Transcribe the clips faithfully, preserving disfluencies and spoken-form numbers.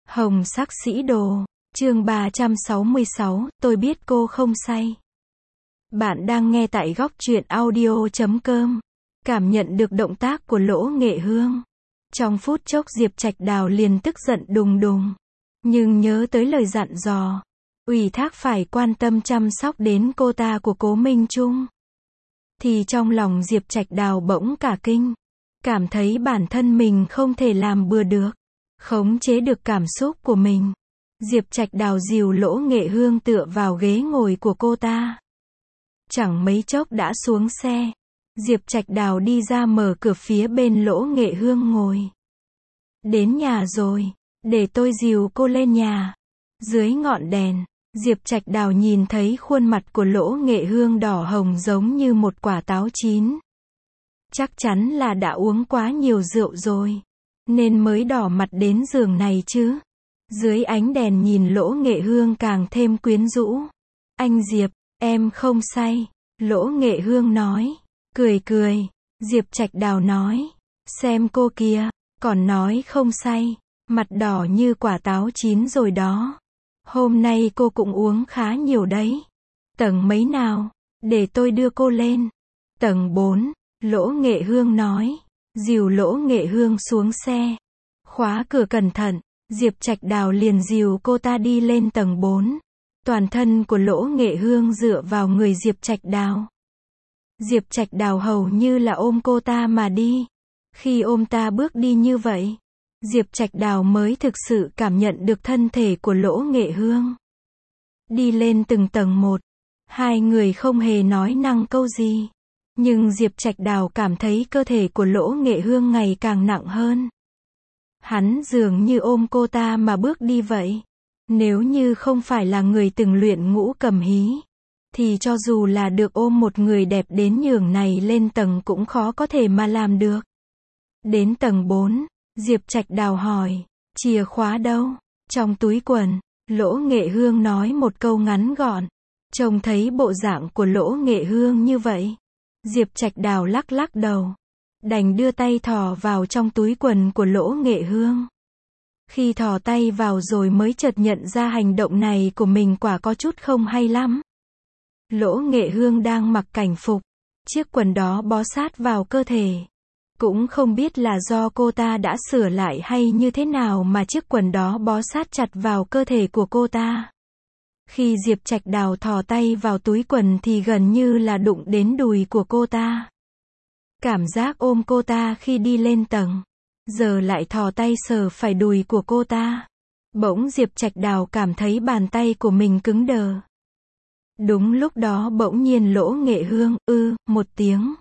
Hồng sắc sĩ đồ, chương ba trăm sáu mươi sáu, tôi biết cô không say. Bạn đang nghe tại góc truyện audio chấm com. Cảm nhận được động tác của Lỗ Nghệ Hương. Trong phút chốc Diệp Trạch Đào liền tức giận đùng đùng. Nhưng nhớ tới lời dặn dò, ủy thác phải quan tâm chăm sóc đến cô ta của Cố Minh Trung. Thì trong lòng Diệp Trạch Đào bỗng cả kinh. Cảm thấy bản thân mình không thể làm bừa được. Khống chế được cảm xúc của mình. Diệp Trạch Đào dìu Lỗ Nghệ Hương tựa vào ghế ngồi của cô ta. Chẳng mấy chốc đã xuống xe. Diệp Trạch Đào đi ra mở cửa phía bên Lỗ Nghệ Hương ngồi. Đến nhà rồi, để tôi dìu cô lên nhà. Dưới ngọn đèn, Diệp Trạch Đào nhìn thấy khuôn mặt của Lỗ Nghệ Hương đỏ hồng giống như một quả táo chín. Chắc chắn là đã uống quá nhiều rượu rồi, nên mới đỏ mặt đến giường này chứ. Dưới ánh đèn nhìn Lỗ Nghệ Hương càng thêm quyến rũ. Anh Diệp, em không say. Lỗ Nghệ Hương nói. Cười cười. Diệp Trạch Đào nói. Xem cô kia, còn nói không say. Mặt đỏ như quả táo chín rồi đó. Hôm nay cô cũng uống khá nhiều đấy. Tầng mấy nào? Để tôi đưa cô lên. Tầng bốn. Lỗ Nghệ Hương nói. Dìu Lỗ Nghệ Hương xuống xe. Khóa cửa cẩn thận. Diệp Trạch Đào liền dìu cô ta đi lên tầng bốn. Toàn thân của Lỗ Nghệ Hương dựa vào người Diệp Trạch Đào. Diệp Trạch Đào hầu như là ôm cô ta mà đi. Khi ôm ta bước đi như vậy, Diệp Trạch Đào mới thực sự cảm nhận được thân thể của Lỗ Nghệ Hương. Đi lên từng tầng một, hai người không hề nói năng câu gì. Nhưng Diệp Trạch Đào cảm thấy cơ thể của Lỗ Nghệ Hương ngày càng nặng hơn. Hắn dường như ôm cô ta mà bước đi vậy. Nếu như không phải là người từng luyện ngũ cầm hí, thì cho dù là được ôm một người đẹp đến nhường này lên tầng cũng khó có thể mà làm được. Đến tầng bốn, Diệp Trạch Đào hỏi, chìa khóa đâu? Trong túi quần. Lỗ Nghệ Hương nói một câu ngắn gọn. Trông thấy bộ dạng của Lỗ Nghệ Hương như vậy, Diệp Trạch Đào lắc lắc đầu. Đành đưa tay thò vào trong túi quần của Lỗ Nghệ Hương. Khi thò tay vào rồi mới chợt nhận ra hành động này của mình quả có chút không hay lắm. Lỗ Nghệ Hương đang mặc cảnh phục. Chiếc quần đó bó sát vào cơ thể. Cũng không biết là do cô ta đã sửa lại hay như thế nào mà chiếc quần đó bó sát chặt vào cơ thể của cô ta. Khi Diệp Trạch Đào thò tay vào túi quần thì gần như là đụng đến đùi của cô ta. Cảm giác ôm cô ta khi đi lên tầng, giờ lại thò tay sờ phải đùi của cô ta. Bỗng Diệp Trạch Đào cảm thấy bàn tay của mình cứng đờ. Đúng lúc đó bỗng nhiên Lỗ Nghệ Hương, ư, một tiếng.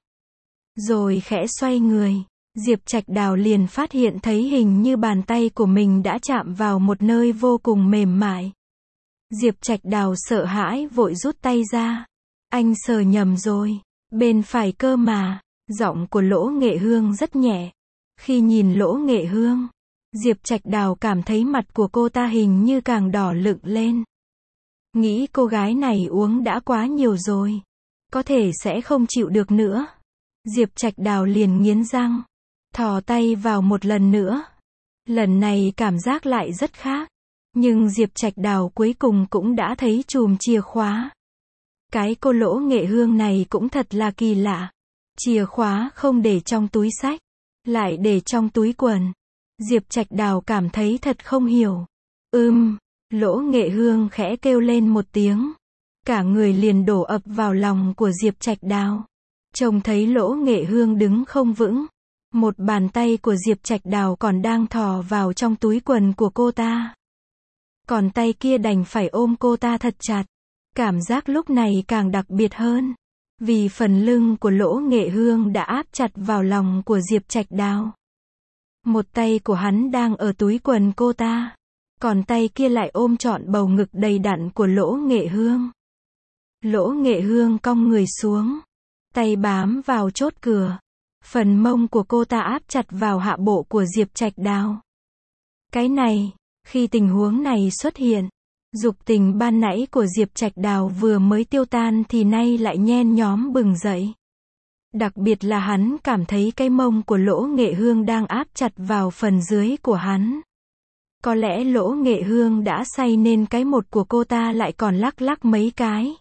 Rồi khẽ xoay người, Diệp Trạch Đào liền phát hiện thấy hình như bàn tay của mình đã chạm vào một nơi vô cùng mềm mại. Diệp Trạch Đào sợ hãi vội rút tay ra. Anh sờ nhầm rồi, bên phải cơ mà. Giọng của Lỗ Nghệ Hương rất nhẹ. Khi nhìn Lỗ Nghệ Hương, Diệp Trạch Đào cảm thấy mặt của cô ta hình như càng đỏ lựng lên. Nghĩ cô gái này uống đã quá nhiều rồi, có thể sẽ không chịu được nữa. Diệp Trạch Đào liền nghiến răng, thò tay vào một lần nữa. Lần này cảm giác lại rất khác. Nhưng Diệp Trạch Đào cuối cùng cũng đã thấy chùm chìa khóa. Cái cô Lỗ Nghệ Hương này cũng thật là kỳ lạ. Chìa khóa không để trong túi xách, lại để trong túi quần. Diệp Trạch Đào cảm thấy thật không hiểu. Ưm, Lỗ Nghệ Hương khẽ kêu lên một tiếng. Cả người liền đổ ập vào lòng của Diệp Trạch Đào. Trông thấy Lỗ Nghệ Hương đứng không vững. Một bàn tay của Diệp Trạch Đào còn đang thò vào trong túi quần của cô ta. Còn tay kia đành phải ôm cô ta thật chặt. Cảm giác lúc này càng đặc biệt hơn. Vì phần lưng của Lỗ Nghệ Hương đã áp chặt vào lòng của Diệp Trạch Đào. Một tay của hắn đang ở túi quần cô ta. Còn tay kia lại ôm trọn bầu ngực đầy đặn của Lỗ Nghệ Hương. Lỗ Nghệ Hương cong người xuống. Tay bám vào chốt cửa. Phần mông của cô ta áp chặt vào hạ bộ của Diệp Trạch Đào. Cái này, khi tình huống này xuất hiện, dục tình ban nãy của Diệp Trạch Đào vừa mới tiêu tan thì nay lại nhen nhóm bừng dậy. Đặc biệt là hắn cảm thấy cái mông của Lỗ Nghệ Hương đang áp chặt vào phần dưới của hắn. Có lẽ Lỗ Nghệ Hương đã say nên cái một của cô ta lại còn lắc lắc mấy cái.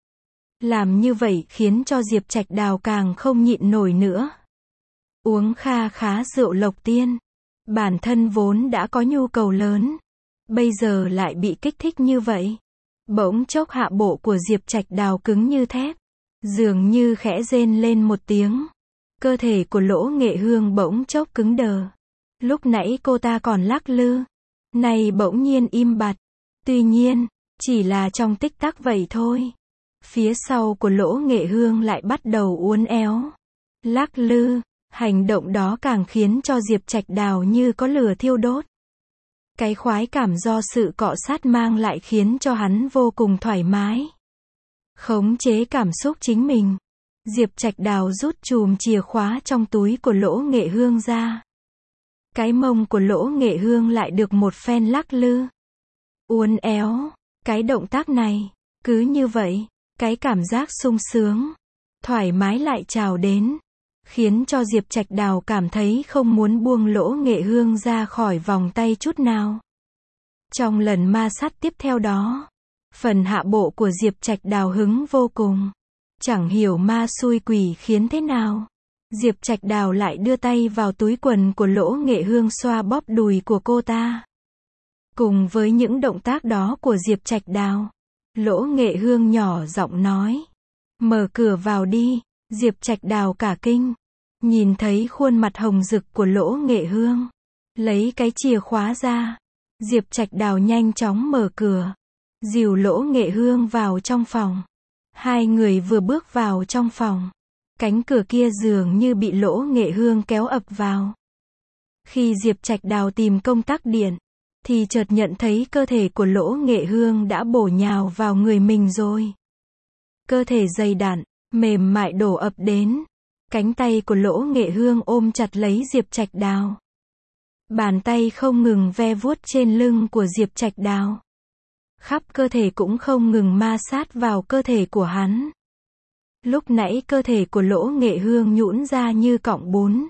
Làm như vậy khiến cho Diệp Trạch Đào càng không nhịn nổi nữa. Uống kha khá rượu Lộc Tiên. Bản thân vốn đã có nhu cầu lớn. Bây giờ lại bị kích thích như vậy. Bỗng chốc hạ bộ của Diệp Trạch Đào cứng như thép. Dường như khẽ rên lên một tiếng. Cơ thể của Lỗ Nghệ Hương bỗng chốc cứng đờ. Lúc nãy cô ta còn lắc lư. Này bỗng nhiên im bặt. Tuy nhiên, chỉ là trong tích tắc vậy thôi. Phía sau của Lỗ Nghệ Hương lại bắt đầu uốn éo. Lắc lư. Hành động đó càng khiến cho Diệp Trạch Đào như có lửa thiêu đốt. Cái khoái cảm do sự cọ sát mang lại khiến cho hắn vô cùng thoải mái. Khống chế cảm xúc chính mình. Diệp Trạch Đào rút chùm chìa khóa trong túi của Lỗ Nghệ Hương ra. Cái mông của Lỗ Nghệ Hương lại được một phen lắc lư. Uốn éo. Cái động tác này, cứ như vậy, cái cảm giác sung sướng, thoải mái lại trào đến. Khiến cho Diệp Trạch Đào cảm thấy không muốn buông Lỗ Nghệ Hương ra khỏi vòng tay chút nào. Trong lần ma sát tiếp theo đó, phần hạ bộ của Diệp Trạch Đào hứng vô cùng. Chẳng hiểu ma xui quỷ khiến thế nào. Diệp Trạch Đào lại đưa tay vào túi quần của Lỗ Nghệ Hương xoa bóp đùi của cô ta. Cùng với những động tác đó của Diệp Trạch Đào, Lỗ Nghệ Hương nhỏ giọng nói. Mở cửa vào đi. Diệp Trạch Đào cả kinh. Nhìn thấy khuôn mặt hồng rực của Lỗ Nghệ Hương. Lấy cái chìa khóa ra. Diệp Trạch Đào nhanh chóng mở cửa. Dìu Lỗ Nghệ Hương vào trong phòng. Hai người vừa bước vào trong phòng. Cánh cửa kia dường như bị Lỗ Nghệ Hương kéo ập vào. Khi Diệp Trạch Đào tìm công tắc điện, thì chợt nhận thấy cơ thể của Lỗ Nghệ Hương đã bổ nhào vào người mình rồi. Cơ thể dày đặn, mềm mại đổ ập đến. Cánh tay của Lỗ Nghệ Hương ôm chặt lấy Diệp Trạch Đào. Bàn tay không ngừng ve vuốt trên lưng của Diệp Trạch Đào. Khắp cơ thể cũng không ngừng ma sát vào cơ thể của hắn. Lúc nãy cơ thể của Lỗ Nghệ Hương nhũn ra như cọng bún.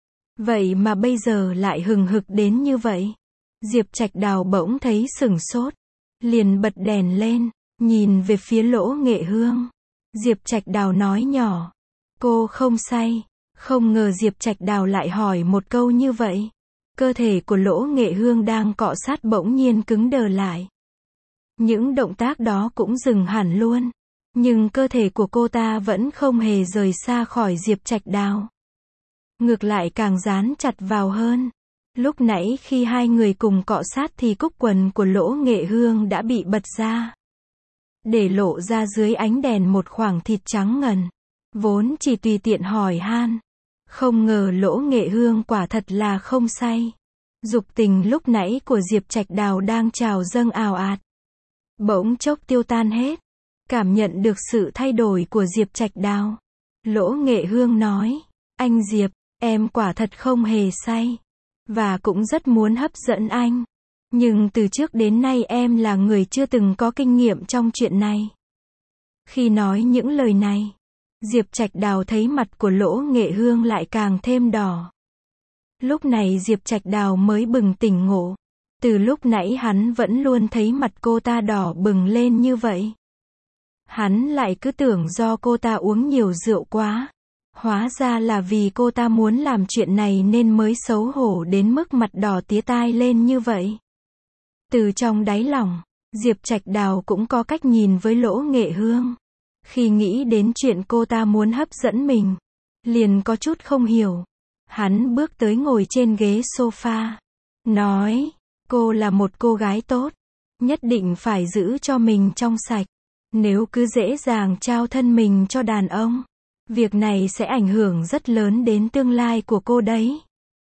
Vậy mà bây giờ lại hừng hực đến như vậy. Diệp Trạch Đào bỗng thấy sửng sốt. Liền bật đèn lên, nhìn về phía Lỗ Nghệ Hương. Diệp Trạch Đào nói nhỏ. Cô không say. Không ngờ Diệp Trạch Đào lại hỏi một câu như vậy. Cơ thể của Lỗ Nghệ Hương đang cọ sát bỗng nhiên cứng đờ lại. Những động tác đó cũng dừng hẳn luôn. Nhưng cơ thể của cô ta vẫn không hề rời xa khỏi Diệp Trạch Đào. Ngược lại càng dán chặt vào hơn. Lúc nãy khi hai người cùng cọ sát thì cúc quần của Lỗ Nghệ Hương đã bị bật ra. Để lộ ra dưới ánh đèn một khoảng thịt trắng ngần. Vốn chỉ tùy tiện hỏi han. Không ngờ Lỗ Nghệ Hương quả thật là không say. Dục tình lúc nãy của Diệp Trạch Đào đang trào dâng ào ạt. Bỗng chốc tiêu tan hết. Cảm nhận được sự thay đổi của Diệp Trạch Đào. Lỗ Nghệ Hương nói. Anh Diệp, em quả thật không hề say. Và cũng rất muốn hấp dẫn anh. Nhưng từ trước đến nay em là người chưa từng có kinh nghiệm trong chuyện này. Khi nói những lời này, Diệp Trạch Đào thấy mặt của Lỗ Nghệ Hương lại càng thêm đỏ. Lúc này Diệp Trạch Đào mới bừng tỉnh ngộ. Từ lúc nãy hắn vẫn luôn thấy mặt cô ta đỏ bừng lên như vậy. Hắn lại cứ tưởng do cô ta uống nhiều rượu quá. Hóa ra là vì cô ta muốn làm chuyện này nên mới xấu hổ đến mức mặt đỏ tía tai lên như vậy. Từ trong đáy lòng, Diệp Trạch Đào cũng có cách nhìn với Lỗ Nghệ Hương. Khi nghĩ đến chuyện cô ta muốn hấp dẫn mình, liền có chút không hiểu. Hắn bước tới ngồi trên ghế sofa. Nói, cô là một cô gái tốt. Nhất định phải giữ cho mình trong sạch. Nếu cứ dễ dàng trao thân mình cho đàn ông, việc này sẽ ảnh hưởng rất lớn đến tương lai của cô đấy.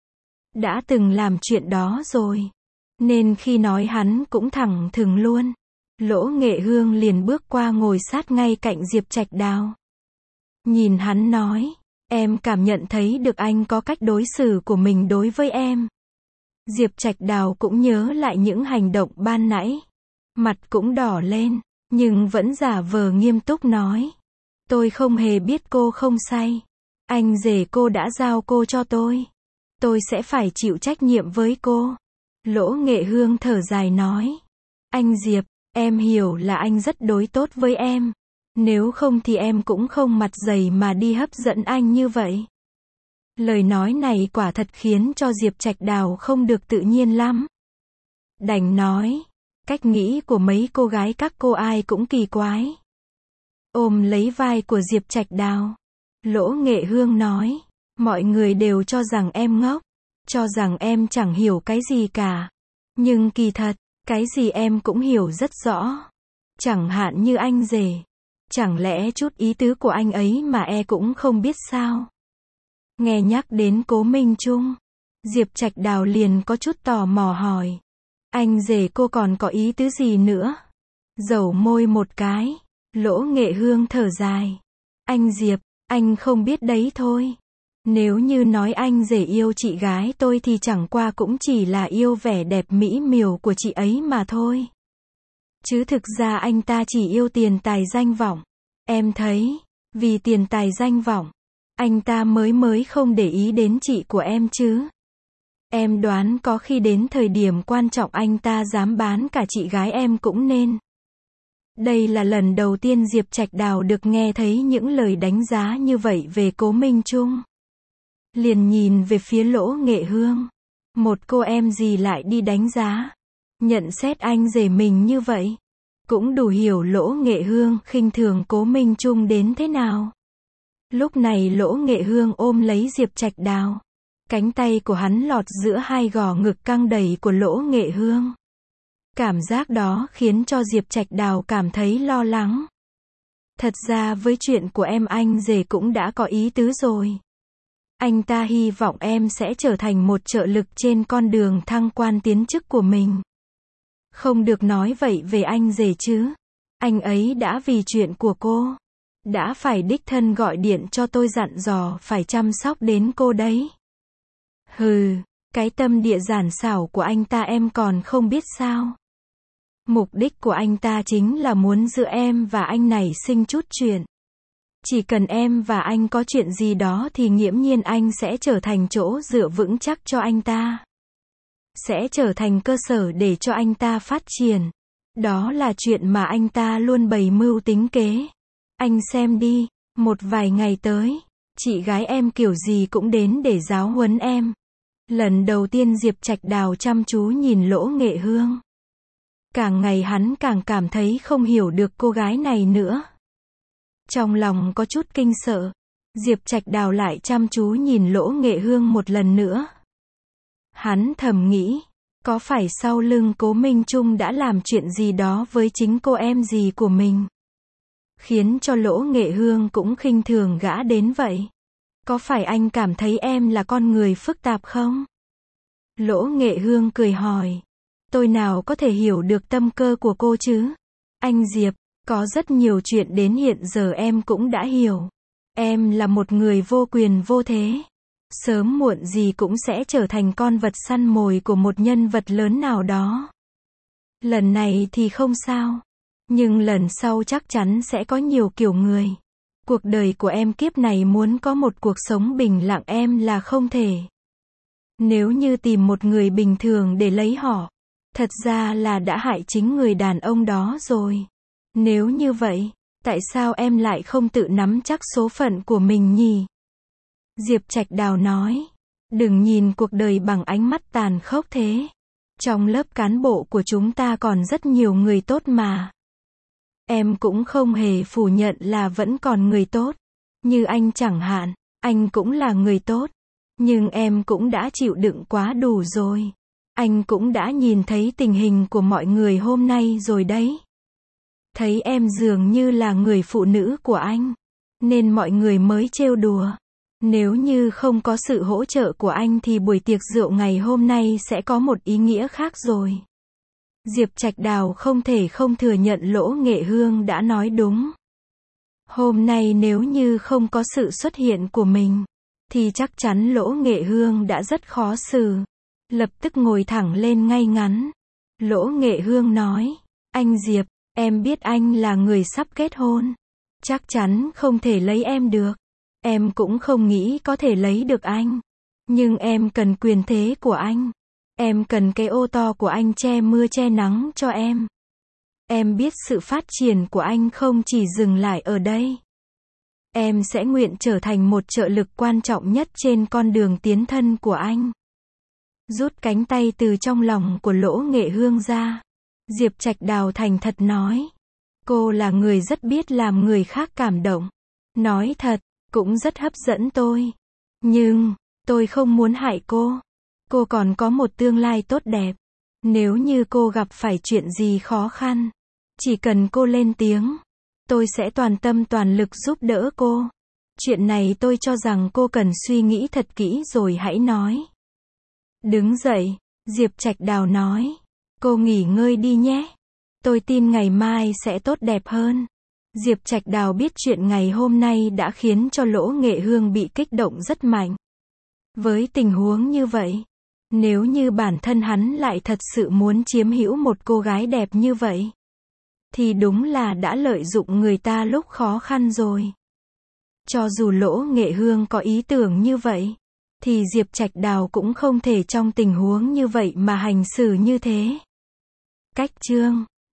Đã từng làm chuyện đó rồi. Nên khi nói hắn cũng thẳng thừng luôn. Lỗ Nghệ Hương liền bước qua ngồi sát ngay cạnh Diệp Trạch Đào. Nhìn hắn nói, em cảm nhận thấy được anh có cách đối xử của mình đối với em. Diệp Trạch Đào cũng nhớ lại những hành động ban nãy. Mặt cũng đỏ lên, nhưng vẫn giả vờ nghiêm túc nói. Tôi không hề biết cô không say. Anh rể cô đã giao cô cho tôi. Tôi sẽ phải chịu trách nhiệm với cô. Lỗ Nghệ Hương thở dài nói. Anh Diệp, em hiểu là anh rất đối tốt với em. Nếu không thì em cũng không mặt dày mà đi hấp dẫn anh như vậy. Lời nói này quả thật khiến cho Diệp Trạch Đào không được tự nhiên lắm. Đành nói, cách nghĩ của mấy cô gái các cô ai cũng kỳ quái. Ôm lấy vai của Diệp Trạch Đào, Lỗ Nghệ Hương nói, mọi người đều cho rằng em ngốc, cho rằng em chẳng hiểu cái gì cả. Nhưng kỳ thật, cái gì em cũng hiểu rất rõ. Chẳng hạn như anh rể. Chẳng lẽ chút ý tứ của anh ấy mà e cũng không biết sao? Nghe nhắc đến Cố Minh Trung, Diệp Trạch Đào liền có chút tò mò hỏi. Anh rể cô còn có ý tứ gì nữa? Dẩu môi một cái, Lỗ Nghệ Hương thở dài. Anh Diệp, anh không biết đấy thôi. Nếu như nói anh rể yêu chị gái tôi thì chẳng qua cũng chỉ là yêu vẻ đẹp mỹ miều của chị ấy mà thôi. Chứ thực ra anh ta chỉ yêu tiền tài danh vọng. Em thấy, vì tiền tài danh vọng, anh ta mới mới không để ý đến chị của em chứ. Em đoán có khi đến thời điểm quan trọng anh ta dám bán cả chị gái em cũng nên. Đây là lần đầu tiên Diệp Trạch Đào được nghe thấy những lời đánh giá như vậy về Cố Minh Trung. Liền nhìn về phía Lỗ Nghệ Hương. Một cô em gì lại đi đánh giá, nhận xét anh rể mình như vậy. Cũng đủ hiểu Lỗ Nghệ Hương khinh thường Cố Minh Trung đến thế nào. Lúc này Lỗ Nghệ Hương ôm lấy Diệp Trạch Đào. Cánh tay của hắn lọt giữa hai gò ngực căng đầy của Lỗ Nghệ Hương. Cảm giác đó khiến cho Diệp Trạch Đào cảm thấy lo lắng. Thật ra với chuyện của em anh rể cũng đã có ý tứ rồi. Anh ta hy vọng em sẽ trở thành một trợ lực trên con đường thăng quan tiến chức của mình. Không được nói vậy về anh rể chứ. Anh ấy đã vì chuyện của cô, đã phải đích thân gọi điện cho tôi dặn dò phải chăm sóc đến cô đấy. Hừ, cái tâm địa giản xảo của anh ta em còn không biết sao. Mục đích của anh ta chính là muốn giữa em và anh nảy sinh chút chuyện. Chỉ cần em và anh có chuyện gì đó thì nghiễm nhiên anh sẽ trở thành chỗ dựa vững chắc cho anh ta. Sẽ trở thành cơ sở để cho anh ta phát triển. Đó là chuyện mà anh ta luôn bày mưu tính kế. Anh xem đi, một vài ngày tới, chị gái em kiểu gì cũng đến để giáo huấn em. Lần đầu tiên Diệp Trạch Đào chăm chú nhìn Lỗ Nghệ Hương. Càng ngày hắn càng cảm thấy không hiểu được cô gái này nữa. Trong lòng có chút kinh sợ, Diệp Trạch Đào lại chăm chú nhìn Lỗ Nghệ Hương một lần nữa. Hắn thầm nghĩ, có phải sau lưng Cố Minh Trung đã làm chuyện gì đó với chính cô em gì của mình, khiến cho Lỗ Nghệ Hương cũng khinh thường gã đến vậy? Có phải anh cảm thấy em là con người phức tạp không? Lỗ Nghệ Hương cười hỏi. Tôi nào có thể hiểu được tâm cơ của cô chứ? Anh Diệp, có rất nhiều chuyện đến hiện giờ em cũng đã hiểu. Em là một người vô quyền vô thế. Sớm muộn gì cũng sẽ trở thành con vật săn mồi của một nhân vật lớn nào đó. Lần này thì không sao. Nhưng lần sau chắc chắn sẽ có nhiều kiểu người. Cuộc đời của em kiếp này muốn có một cuộc sống bình lặng em là không thể. Nếu như tìm một người bình thường để lấy họ, thật ra là đã hại chính người đàn ông đó rồi. Nếu như vậy, tại sao em lại không tự nắm chắc số phận của mình nhỉ? Diệp Trạch Đào nói, đừng nhìn cuộc đời bằng ánh mắt tàn khốc thế. Trong lớp cán bộ của chúng ta còn rất nhiều người tốt mà. Em cũng không hề phủ nhận là vẫn còn người tốt. Như anh chẳng hạn, anh cũng là người tốt. Nhưng em cũng đã chịu đựng quá đủ rồi. Anh cũng đã nhìn thấy tình hình của mọi người hôm nay rồi đấy. Thấy em dường như là người phụ nữ của anh, nên mọi người mới trêu đùa. Nếu như không có sự hỗ trợ của anh thì buổi tiệc rượu ngày hôm nay sẽ có một ý nghĩa khác rồi. Diệp Trạch Đào không thể không thừa nhận Lỗ Nghệ Hương đã nói đúng. Hôm nay nếu như không có sự xuất hiện của mình, thì chắc chắn Lỗ Nghệ Hương đã rất khó xử. Lập tức ngồi thẳng lên ngay ngắn. Lỗ Nghệ Hương nói, anh Diệp, em biết anh là người sắp kết hôn. Chắc chắn không thể lấy em được. Em cũng không nghĩ có thể lấy được anh. Nhưng em cần quyền thế của anh. Em cần cái ô to của anh che mưa che nắng cho em. Em biết sự phát triển của anh không chỉ dừng lại ở đây. Em sẽ nguyện trở thành một trợ lực quan trọng nhất trên con đường tiến thân của anh. Rút cánh tay từ trong lòng của Lỗ Nghệ Hương ra. Diệp Trạch Đào thành thật nói. Cô là người rất biết làm người khác cảm động. Nói thật, cũng rất hấp dẫn tôi. Nhưng, tôi không muốn hại cô. Cô còn có một tương lai tốt đẹp. Nếu như cô gặp phải chuyện gì khó khăn, chỉ cần cô lên tiếng, tôi sẽ toàn tâm toàn lực giúp đỡ cô. Chuyện này tôi cho rằng cô cần suy nghĩ thật kỹ rồi hãy nói. Đứng dậy, Diệp Trạch Đào nói. Cô nghỉ ngơi đi nhé. Tôi tin ngày mai sẽ tốt đẹp hơn. Diệp Trạch Đào biết chuyện ngày hôm nay đã khiến cho Lỗ Nghệ Hương bị kích động rất mạnh. Với tình huống như vậy, nếu như bản thân hắn lại thật sự muốn chiếm hữu một cô gái đẹp như vậy, thì đúng là đã lợi dụng người ta lúc khó khăn rồi. Cho dù Lỗ Nghệ Hương có ý tưởng như vậy, thì Diệp Trạch Đào cũng không thể trong tình huống như vậy mà hành xử như thế. Cách chương